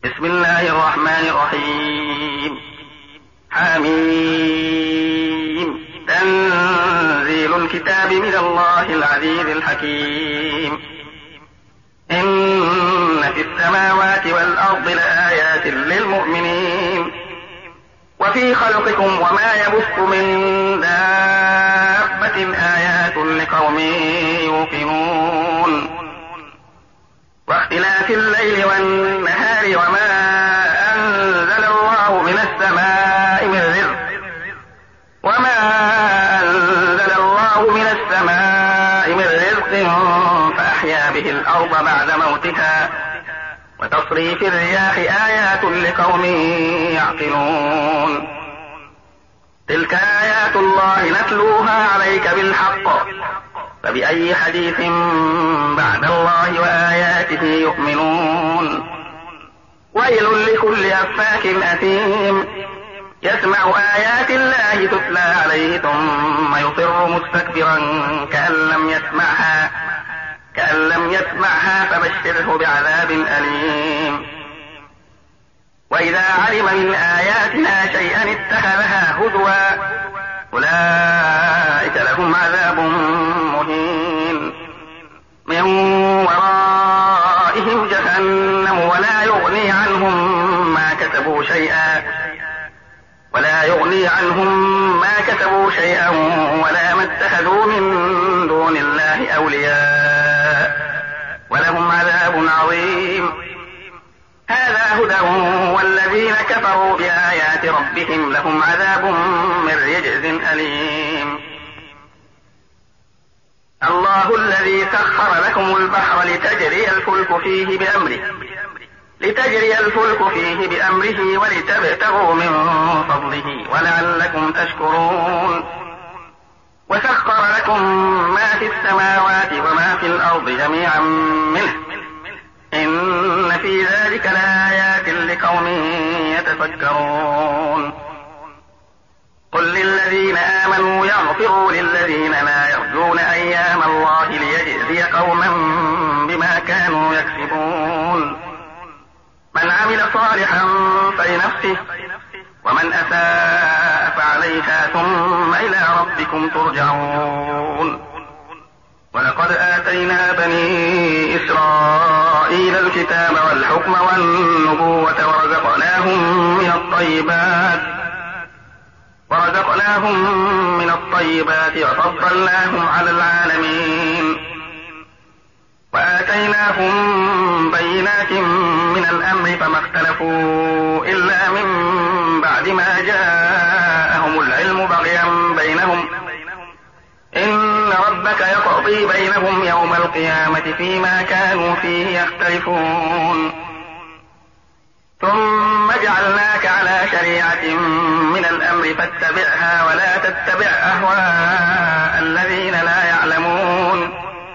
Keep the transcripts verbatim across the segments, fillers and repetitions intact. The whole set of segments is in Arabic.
بسم الله الرحمن الرحيم. حميم. تنزيل الكتاب من الله العزيز الحكيم. إن في السماوات والأرض لآيات للمؤمنين وفي خلقكم وما يبث من دابة آيات لقوم يوقنون. واختلاف الليل والنهار وما أنزل الله من السماء من رزق وما أنزل الله من السماء من رزق فأحيا به الأرض بعد موتها وتصريف الرياح آيات لقوم يعقلون. تلك آيات الله نتلوها عليك بالحق فبأي حديث بعد الله وآياته يؤمنون. ويل لكل أفاك أثيم يسمع آيات الله تتلى عليه ثم يصر مستكبرا كأن لم يسمعها كأن لم يسمعها فبشره بعذاب أليم. وإذا علم من آياتنا شيئا اتخذها هزوا أولئك لهم عذاب مهين من ورائهم جهنم ولا يغني عنهم ما كسبوا شيئا ولا يغني عنهم ما كسبوا شيئا ولا ما اتخذوا من دون الله أولياء ولهم عذاب عظيم. هذا هدى والذين كفروا بآيات ربهم لهم عذاب من رجز أليم. الله الذي سخر لكم البحر لتجري الفلك فيه بأمره لتجري الفلك فيه بأمره ولتبتغوا من فضله ولعلكم تشكرون. وسخر لكم ما في السماوات وما في الأرض جميعا منه إن في ذلك لآيات لقوم يتفكرون. قل للذين آمنوا يغفروا للذين لا يرجون أيام الله ليجزي قوما بما كانوا يكسبون. من عمل صالحا فلنفسه ومن أساء فعليها ثم إلى ربكم ترجعون. ولقد آتينا بني إسرائيل الكتاب والحكم والنبوة ورزقناهم من الطيبات ورزقناهم من الطيبات وفضلناهم على العالمين. وآتيناهم بينات من الأمر فما اختلفوا إلا من بعد ما جاءهم العلم بغيا بينهم إن ربك يقضي بينهم يوم القيامة فيما كانوا فيه يختلفون. ثم جعلناك على شريعة من الأمر فاتبعها ولا تتبع أهواء الذين لا يعلمون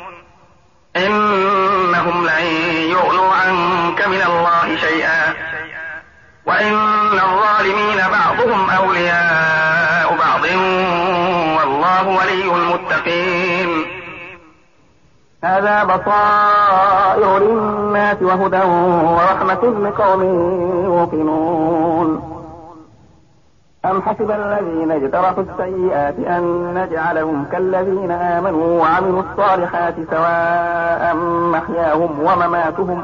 إنهم لن يغنوا عنك من الله شيئا وإن الظالمين بعضهم أولياء بعض والله ولي المتقين. هذا بصائر للناس وهدى ورحمة لقوم يوقنون. أم حسب الذين اجترحوا السيئات أن نجعلهم كالذين آمنوا وعملوا الصالحات سواء محياهم ومماتهم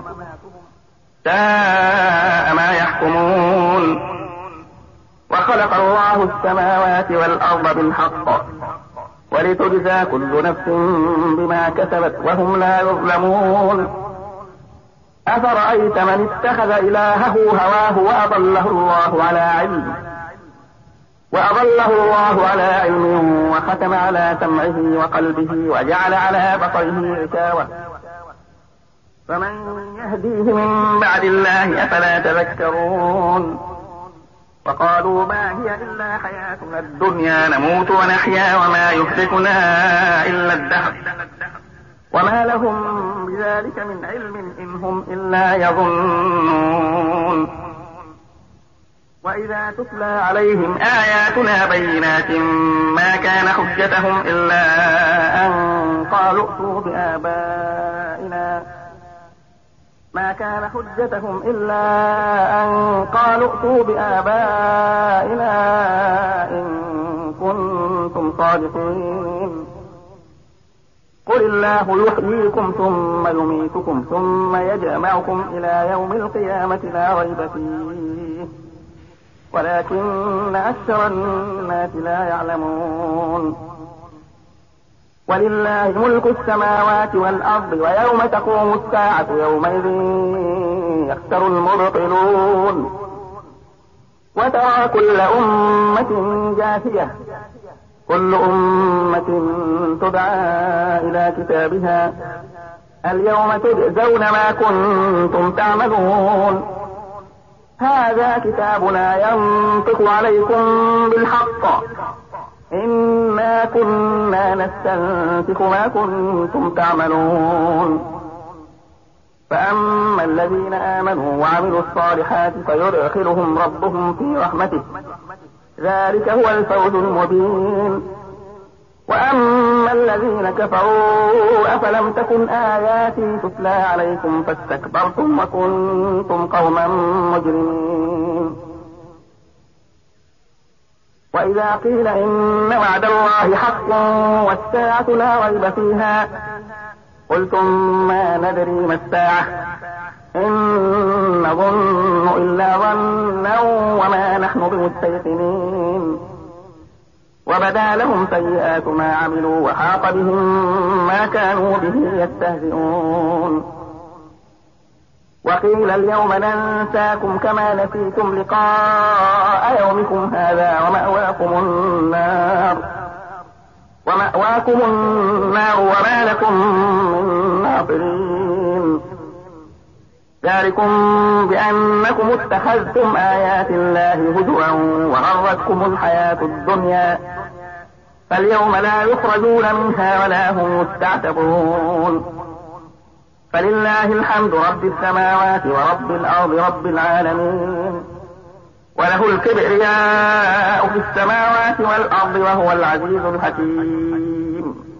ساء ما يحكمون. وخلق الله السماوات والأرض بالحق ولتجزى كل نفس بما كسبت وهم لا يظلمون. أفرأيت من اتخذ إلهه هواه وأضله الله على علم وأضله الله على علم وختم على سمعه وقلبه وجعل على بصره غشاوة فمن يهديه من بعد الله أفلا تذكرون. وقالوا ما هي إلا حياتنا الدنيا نموت ونحيا وما يهلكنا إلا الدهر وما لهم بذلك من علم إن هم إلا يظنون. وإذا تتلى عليهم آياتنا بينات ما كان حجتهم إلا أن قالوا ائتوا بآبائنا ما كان حجتهم إلا أن قالوا ائتوا بآبائنا إن كنتم صادقين. قل الله يحييكم ثم يميتكم ثم يجمعكم إلى يوم القيامة لا ريب فيه ولكن أكثر الناس لا يعلمون. ولله ملك السماوات والأرض ويوم تقوم الساعة يومئذ يخسر المبطلون. وترى كل أمة جاثية كل أمة تدعى إلى كتابها اليوم تجزون ما كنتم تعملون. هذا كتابنا ينطق عليكم بالحق إنا كنا نستنسخ ما كنتم تعملون. فأما الذين آمنوا وعملوا الصالحات فيدخلهم ربهم في رحمته ذلك هو الفوز المبين. وأما الذين كفروا أفلم تكن آياتي تتلى عليكم فاستكبرتم وكنتم قوما مجرمين. وإذا قيل إن وعد الله حق والساعة لا ريب فيها قلتم ما ندري ما الساعة إن نظن إلا ظنا وما نحن بمستيقنين. وبدا لهم سيئات ما عملوا وحاق بهم ما كانوا به يستهزئون. وقيل اليوم ننساكم كما نسيتم لقاء يومكم هذا ومأواكم النار ومأواكم النار وما لكم من ناصرين. ذلكم بأنكم اتخذتم آيات الله هزوا وغرتكم الحياة الدنيا فاليوم لا يخرجون منها ولا هم يستعتبون. فلله الحمد رب السماوات ورب الأرض رب العالمين وله الكبرياء في السماوات والأرض وهو العزيز الحكيم.